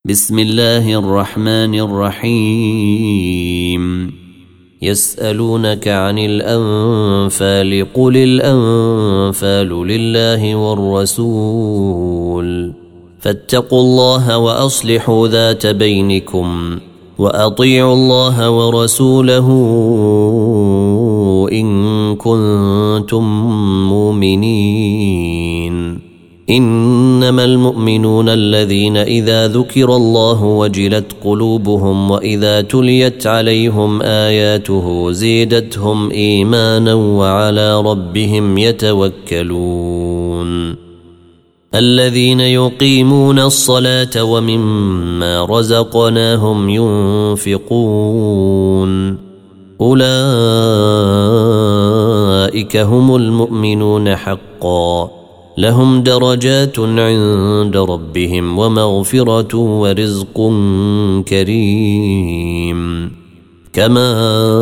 بسم الله الرحمن الرحيم يسألونك عن الأنفال قل الأنفال لله والرسول فاتقوا الله وأصلحوا ذات بينكم وأطيعوا الله ورسوله إن كنتم مؤمنين إنما المؤمنون الذين إذا ذكر الله وجلت قلوبهم وإذا تليت عليهم آياته زيدتهم إيمانا وعلى ربهم يتوكلون الذين يقيمون الصلاة ومما رزقناهم ينفقون أولئك هم المؤمنون حقا لهم درجات عند ربهم ومغفرة ورزق كريم كما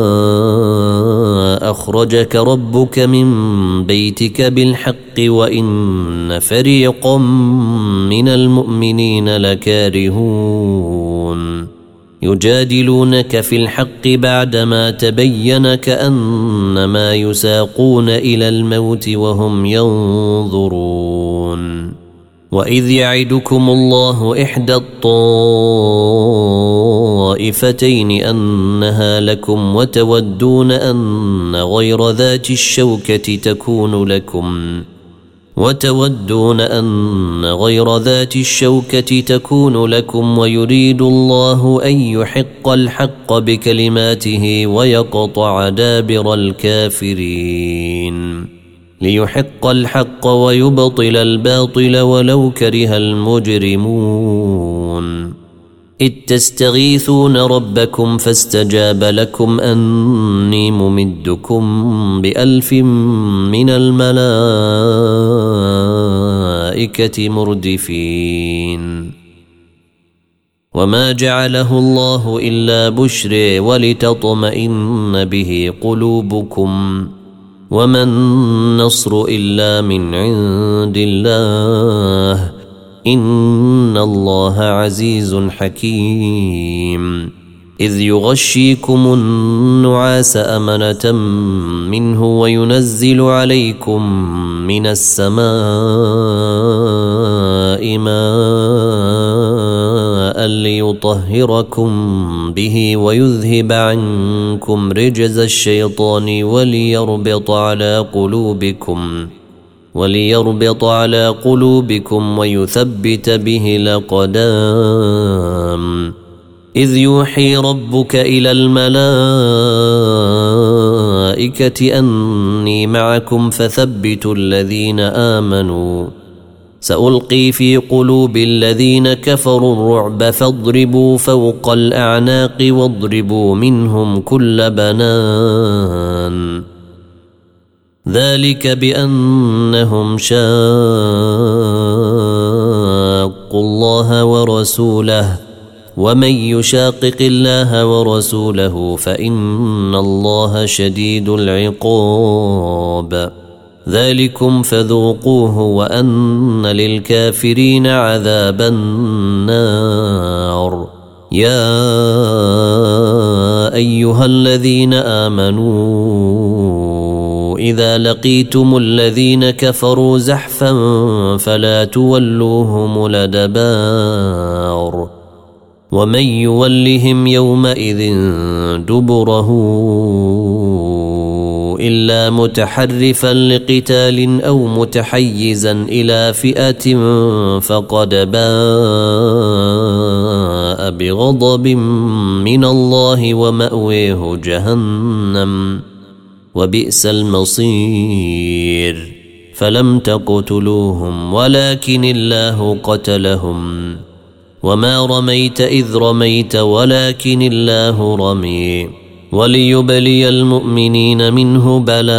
أخرجك ربك من بيتك بالحق وإن فريقا من المؤمنين لكارهون يجادلونك في الحق بعدما تبين كأنما يساقون إلى الموت وهم ينظرون وإذ يعدكم الله إحدى الطائفتين أنها لكم وتودون أن غير ذات الشوكة تكون لكم ويريد الله أن يحق الحق بكلماته ويقطع دابر الكافرين ليحق الحق ويبطل الباطل ولو كره المجرمون إذ تستغيثون ربكم فاستجاب لكم أني ممدكم ب1000 من الملائكة مردفين وما جعله الله إلا بشر ولتطمئن به قلوبكم وما النصر إلا من عند الله إن الله عزيز حكيم إذ يغشيكم النعاس أمنة منه وينزل عليكم من السماء ماء ليطهركم به ويذهب عنكم رجز الشيطان وليربط على قلوبكم ويثبت به الأقدام إذ يوحي ربك إلى الملائكة أني معكم فثبتوا الذين آمنوا سألقي في قلوب الذين كفروا الرعب فاضربوا فوق الأعناق واضربوا منهم كل بنان ذلك بأنهم شاقوا الله ورسوله ومن يشاقق الله ورسوله فإن الله شديد العقاب ذلكم فذوقوه وأن للكافرين عذاب النار يا أيها الذين آمنوا إذا لقيتم الذين كفروا زحفا فلا تولوهم الأدبار ومن يولهم يومئذ دبره إلا متحرفا لقتال أو متحيزا إلى فئة فقد باء بغضب من الله ومأويه جهنم وبئس المصير فلم تقتلوهم ولكن الله قتلهم وما رميت إذ رميت ولكن الله رمي وليبلي المؤمنين منه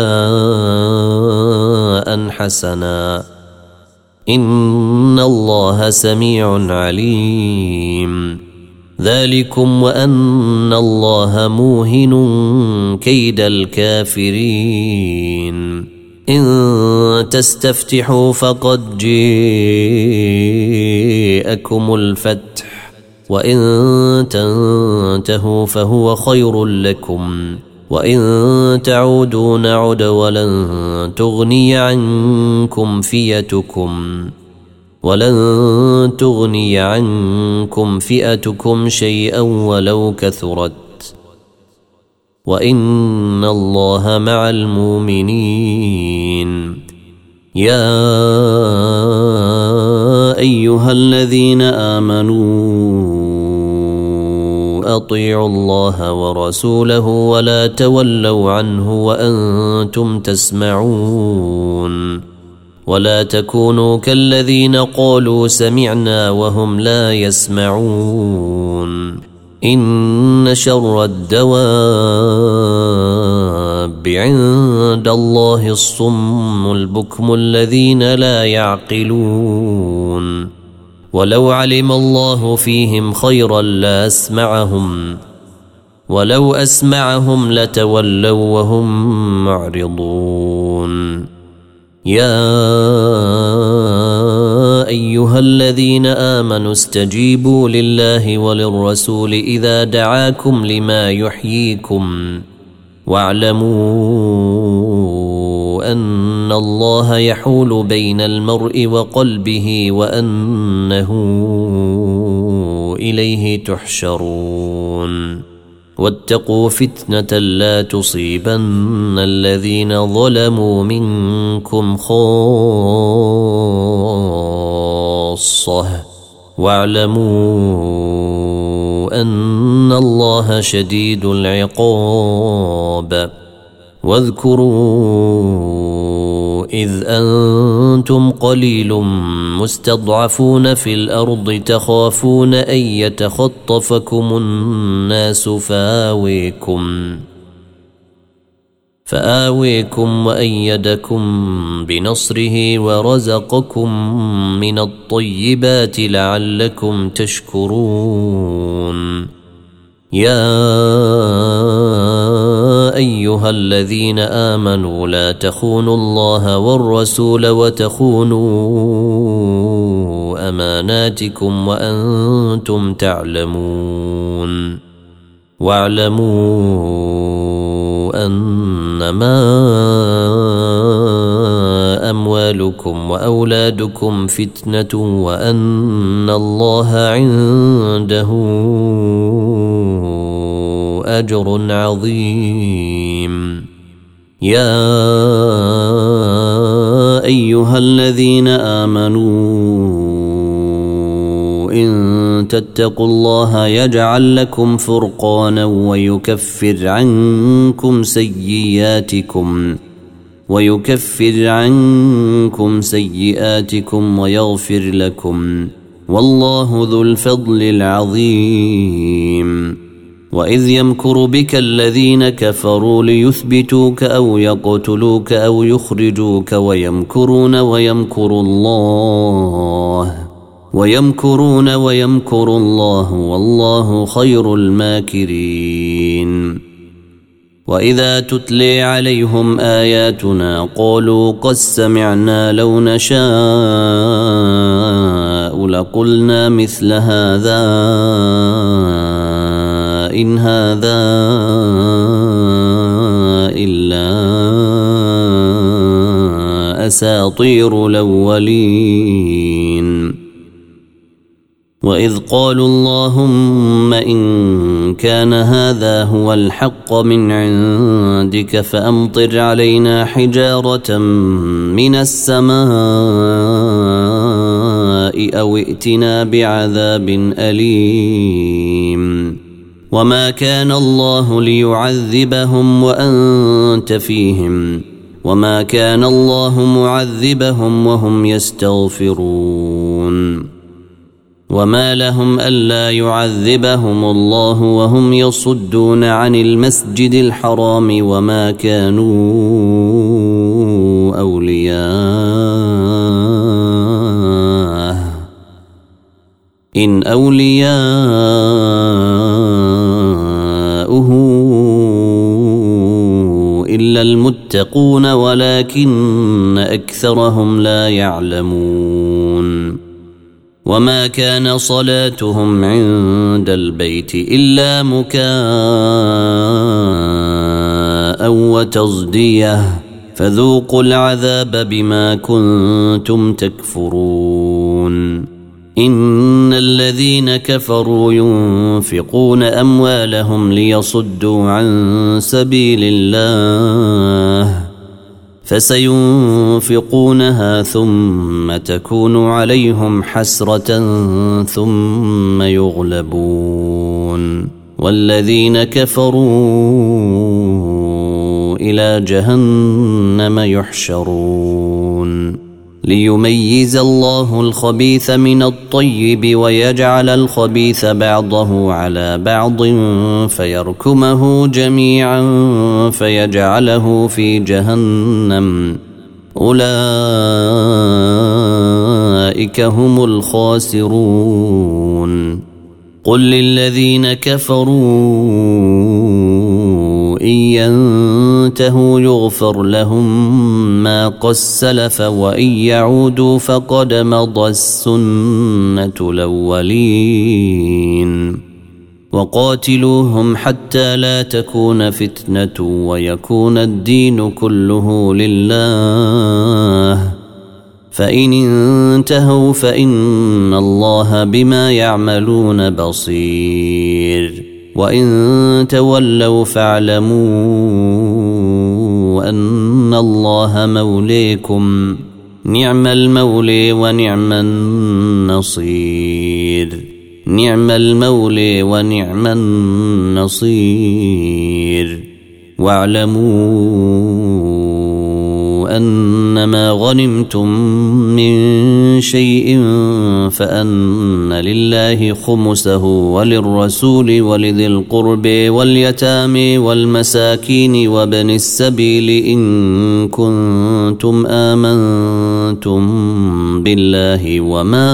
بلاء حسنا إن الله سميع عليم ذلكم وأن الله موهن كيد الكافرين إن تستفتحوا فقد جاءكم الفتح وإن تنتهوا فهو خير لكم وإن تعودوا نعد ولن تغني عنكم فئتكم شيئا ولو كثرت وإن الله مع المؤمنين. يا أيها الذين آمنوا أطيعوا الله ورسوله ولا تولوا عنه وأنتم تسمعون ولا تكونوا كالذين قالوا سمعنا وهم لا يسمعون. إن شر الدواب عند الله الصم البكم الذين لا يعقلون. ولو علم الله فيهم خيرا لأسمعهم ولو أسمعهم لتولوا وهم معرضون. يا أيها الذين آمنوا استجيبوا لله وللرسول إذا دعاكم لما يحييكم واعلموا أن الله يحول بين المرء وقلبه وأنه إليه تحشرون. واتقوا فتنة لا تصيبن الذين ظلموا منكم خاصة واعلموا أن الله شديد العقاب. واذكروا إذ أنتم قليل مستضعفون في الأرض تخافون أن يتخطفكم الناس فآويكم وأيدكم بنصره ورزقكم من الطيبات لعلكم تشكرون. يا أيها الذين آمنوا لا تخونوا الله والرسول وتخونوا أماناتكم وأنتم تعلمون. واعلموا أنما أموالكم وأولادكم فتنة وأن الله عنده أجر عظيم. يا أيها الذين آمنوا إن تتقوا الله يجعل لكم فرقانا ويكفر عنكم سيئاتكم ويغفر لكم والله ذو الفضل العظيم. وإذ يمكر بك الذين كفروا ليثبتوك أو يقتلوك أو يخرجوك ويمكرون ويمكر الله والله خير الماكرين. وإذا تتلي عليهم آياتنا قالوا قد سمعنا لو نشاء لقلنا مثل هذا إن هذا إلا أساطير الأولين. وإذ قالوا اللهم إن كان هذا هو الحق من عندك فأمطر علينا حجارة من السماء أو ائتنا بعذاب أليم. وما كان الله ليعذبهم وأنت فيهم وما كان الله معذبهم وهم يستغفرون. وما لهم ألا يعذبهم الله وهم يصدون عن المسجد الحرام وما كانوا أولياءه إن أولياؤه إلا المتقون ولكن أكثرهم لا يعلمون. وما كان صلاتهم عند البيت إلا مكاء وتصدية فذوقوا العذاب بما كنتم تكفرون إن الذين كفروا ينفقون أموالهم ليصدوا عن سبيل الله فسينفقونها ثم تكون عليهم حسرة ثم يغلبون والذين كفروا إلى جهنم يحشرون ليميز الله الخبيث من الطيب ويجعل الخبيث بعضه على بعض فيركمه جميعا فيجعله في جهنم أولئك هم الخاسرون قل للذين كفروا إن ينتهوا يغفر لهم ما قد سلف وإن يعودوا فقد مضى السنة الأولين وقاتلوهم حتى لا تكون فتنة ويكون الدين كله لله فإن انتهوا فإن الله بما يعملون بصير وإن تولوا فاعلموا أن الله موليكم نعم المولي ونعم النصير نعم المولي ونعم النصير واعلموا أنما غنمتم من شيء فأن لله خمسه وللرسول ولذي القرب واليتامى والمساكين وابن السبيل إن كنتم آمنتم بالله وما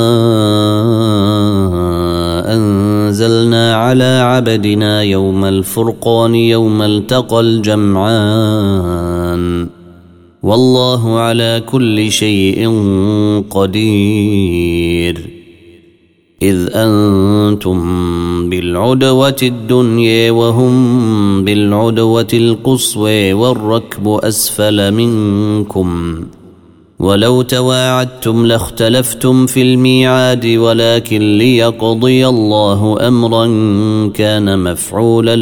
أنزلنا على عبدنا يوم الفرقان يوم التقى الجمعان والله على كل شيء قدير إذ أنتم بالعدوة الدنيا وهم بالعدوة القصوى والركب أسفل منكم ولو تواعدتم لاختلفتم في الميعاد ولكن ليقضي الله أمرا كان مفعولا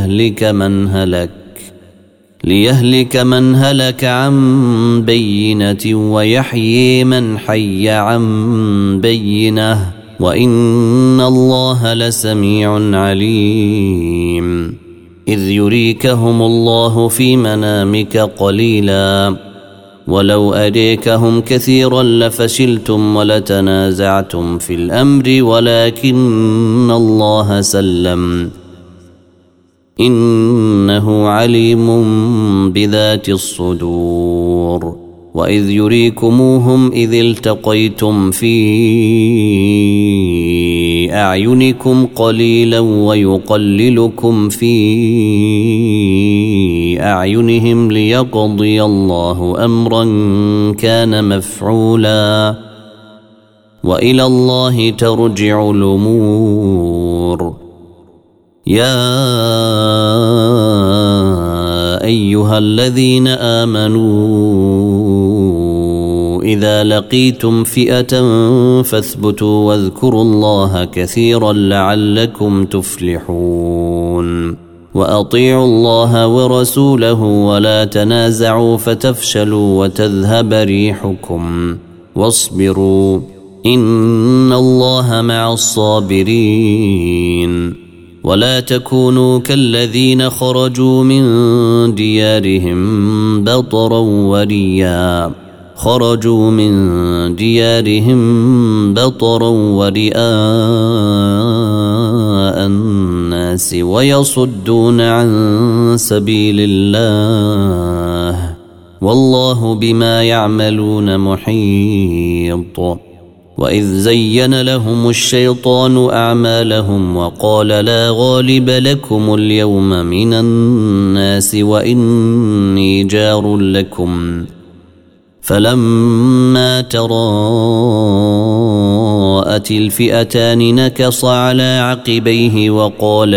ليهلك من هلك عن بينة ويحيي من حي عن بينة وإن الله لسميع عليم إذ يريكهم الله في منامك قليلا ولو أريكهم كثيرا لفشلتم ولتنازعتم في الأمر ولكن الله سلم إنه عليم بذات الصدور وإذ يريكموهم إذ التقيتم في أعينكم قليلا ويقللكم في أعينهم ليقضي الله أمرا كان مفعولا وإلى الله ترجع الأمور يا أيها الذين آمنوا إذا لقيتم فئة فاثبتوا واذكروا الله كثيرا لعلكم تفلحون وأطيعوا الله ورسوله ولا تنازعوا فتفشلوا وتذهب ريحكم واصبروا إن الله مع الصابرين ولا تكونوا كالذين خرجوا من ديارهم بطرا ورئاء الناس ويصدون عن سبيل الله والله بما يعملون محيط وإذ زين لهم الشيطان أعمالهم وقال لا غالب لكم اليوم من الناس وإني جار لكم فلما تراءت الفئتان نكص على عقبيه وقال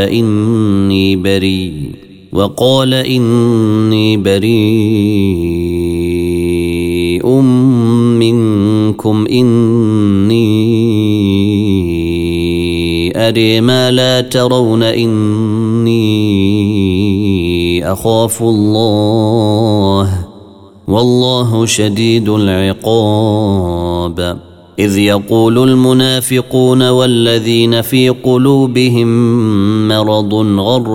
إني بريء منكم إني أري ما لا ترون إني أخاف الله والله شديد العقاب. إذ يقول المنافقون والذين في قلوبهم مرض غر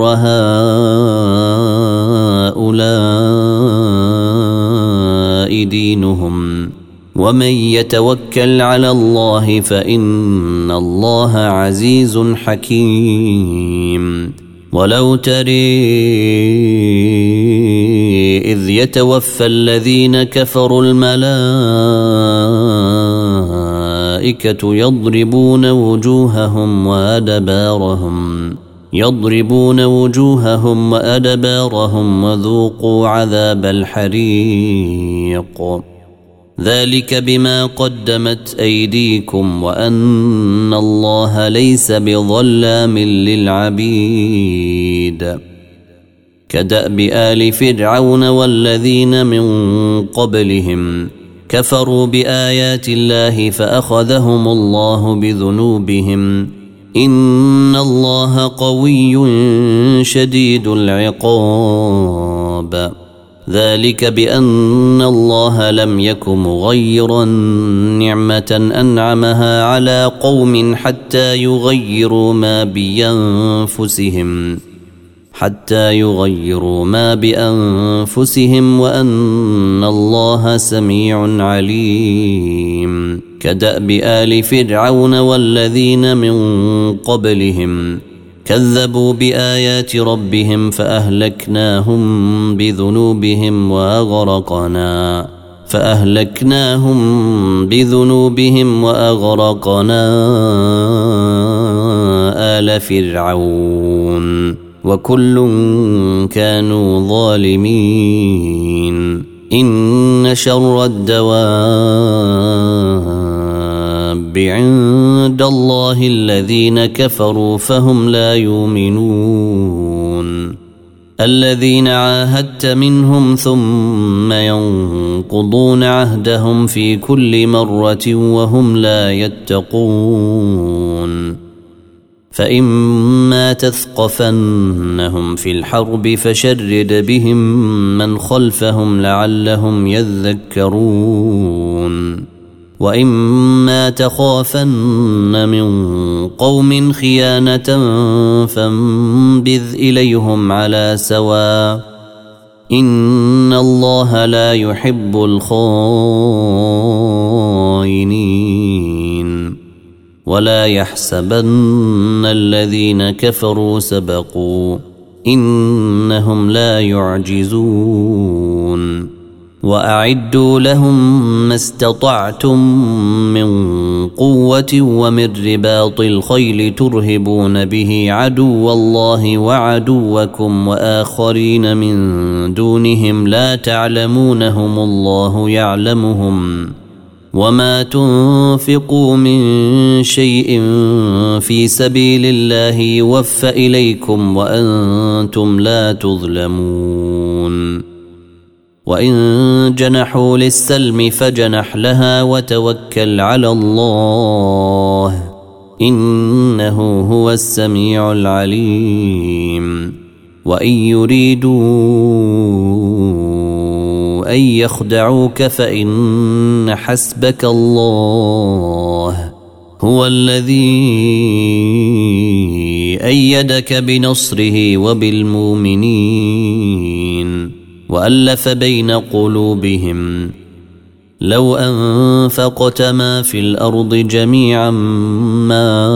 هؤلاء دينهم ومن يتوكل على الله فإن الله عزيز حكيم. ولو تري إذ يتوفى الذين كفروا الملائكة يضربون وجوههم وأدبارهم وذوقوا عذاب الحريق ذلك بما قدمت أيديكم وأن الله ليس بظلام للعبيد. كدأب آل فرعون والذين من قبلهم كفروا بآيات الله فأخذهم الله بذنوبهم إن الله قوي شديد العقاب. ذلك بأن الله لم يك مغيرا نعمة أنعمها على قوم حتى يغيروا ما بأنفسهم وأن الله سميع عليم. كدأب آل فرعون والذين من قبلهم كذبوا بآيات ربهم فأهلكناهم بذنوبهم وأغرقنا آل فرعون وكل كانوا ظالمين. إن شر الدواب عند الله الذين كفروا فهم لا يؤمنون. الذين عاهدت منهم ثم ينقضون عهدهم في كل مرة وهم لا يتقون. فإما تثقفنهم في الحرب فشرد بهم من خلفهم لعلهم يذكرون. وإما تخافن من قوم خيانة فانبذ إليهم على سواء إن الله لا يحب الخائنين. ولا يحسبن الذين كفروا سبقوا إنهم لا يعجزون. وأعدوا لهم ما استطعتم من قوة ومن رباط الخيل ترهبون به عدو الله وعدوكم وآخرين من دونهم لا تعلمونهم الله يعلمهم. وما تنفقوا من شيء في سبيل الله يوفى إليكم وأنتم لا تظلمون. وإن جنحوا للسلم فجنح لها وتوكل على الله إنه هو السميع العليم. وإن يريدوا أن يخدعوك فإن حسبك الله هو الذي أيدك بنصره وبالمؤمنين وألف بين قلوبهم لو أنفقت ما في الأرض جميعا ما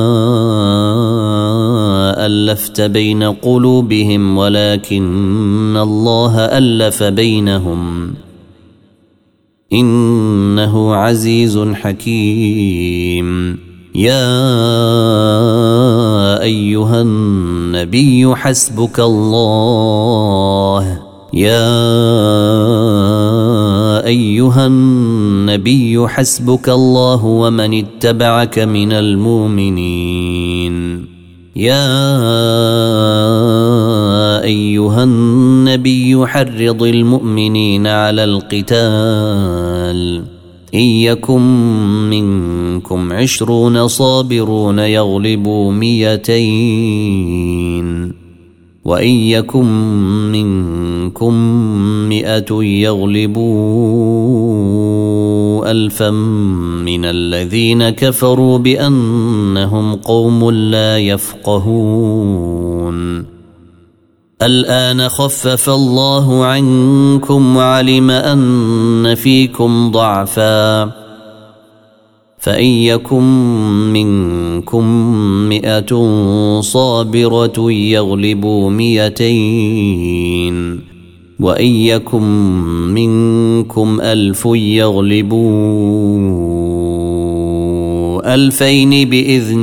ألفت بين قلوبهم ولكن الله ألف بينهم إنه عزيز حكيم. يا أيها النبي حسبك الله يا أيها النبي النبي حسبك الله ومن اتبعك من المؤمنين يا أيها النبي حرض المؤمنين على القتال إن يكن منكم 20 صابرون يغلبوا 200 وإن يكن منكم 100 يغلبوا 1000 من الذين كفروا بأنهم قوم لا يفقهون الآن خفف الله عنكم وعلم أن فيكم ضعفا فإن يكن منكم 100 صابرة يغلبوا 200 وإن يكن منكم 1000 يغلبوا 2000 بإذن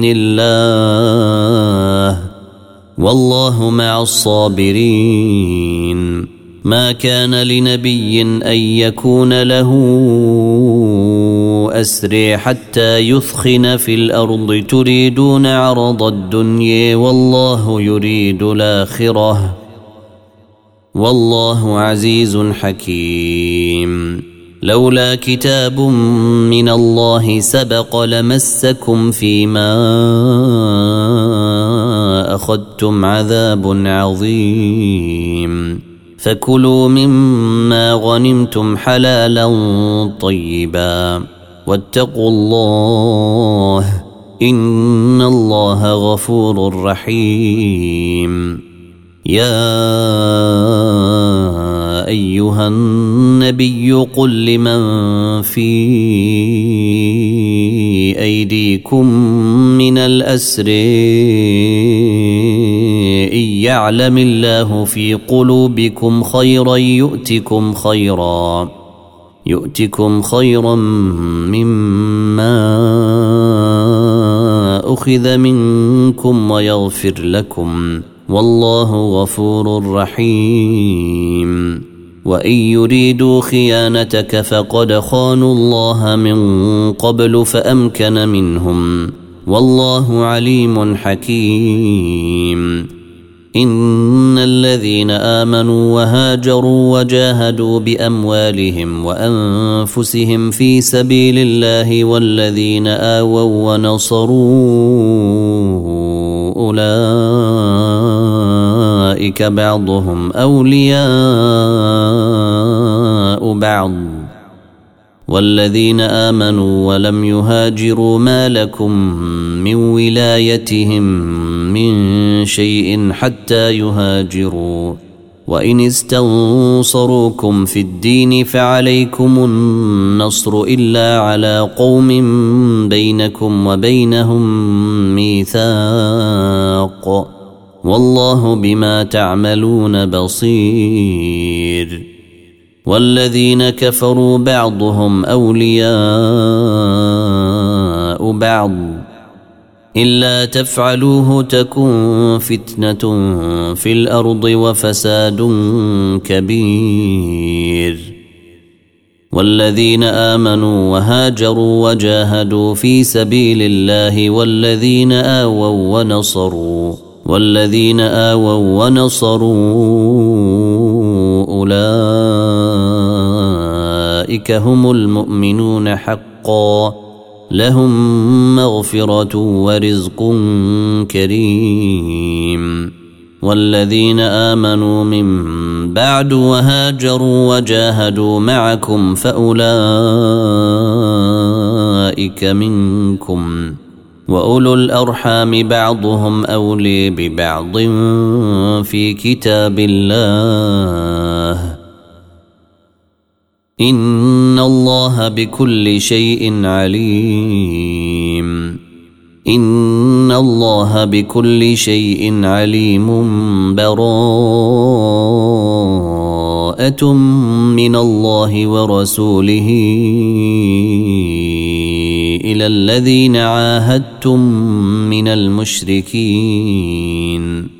الله والله مع الصابرين ما كان لنبي أن يكون له أسري حتى يثخن في الأرض تريدون عرض الدنيا والله يريد الآخرة والله عزيز حكيم لولا كتاب من الله سبق لمسكم فيما أخذتم عذاب عظيم فكلوا مما غنمتم حلالا طيبا واتقوا الله إن الله غفور رحيم يا أيها النبي قل لمن في أيديكم من الأسر إن يعلم الله في قلوبكم خيرا يؤتكم خيرا مما أخذ منكم ويغفر لكم والله غفور رحيم وإن يريدوا خيانتك فقد خانوا الله من قبل فأمكن منهم والله عليم حكيم إن الذين آمنوا وهاجروا وجاهدوا بأموالهم وأنفسهم في سبيل الله والذين آووا ونصروا أولئك بعضهم أولياء بعض والذين آمنوا ولم يهاجروا ما لكم من ولايتهم من شيء حتى يهاجروا وإن استنصروكم في الدين فعليكم النصر إلا على قوم بينكم وبينهم ميثاق والله بما تعملون بصير والذين كفروا بعضهم أولياء بعض إلا تفعلوه تكن فتنة في الأرض وفساد كبير والذين آمنوا وهاجروا وجاهدوا في سبيل الله والذين آووا ونصروا أولئك هم المؤمنون حقا لهم مغفرة ورزق كريم والذين آمنوا من بعد وهاجروا وجاهدوا معكم فأولئك منكم وأولو الأرحام بعضهم أولي ببعض في كتاب الله إن الله بكل شيء عليم إن الله بكل شيء عليم براءة من الله ورسوله إلى الذين عاهدتم من المشركين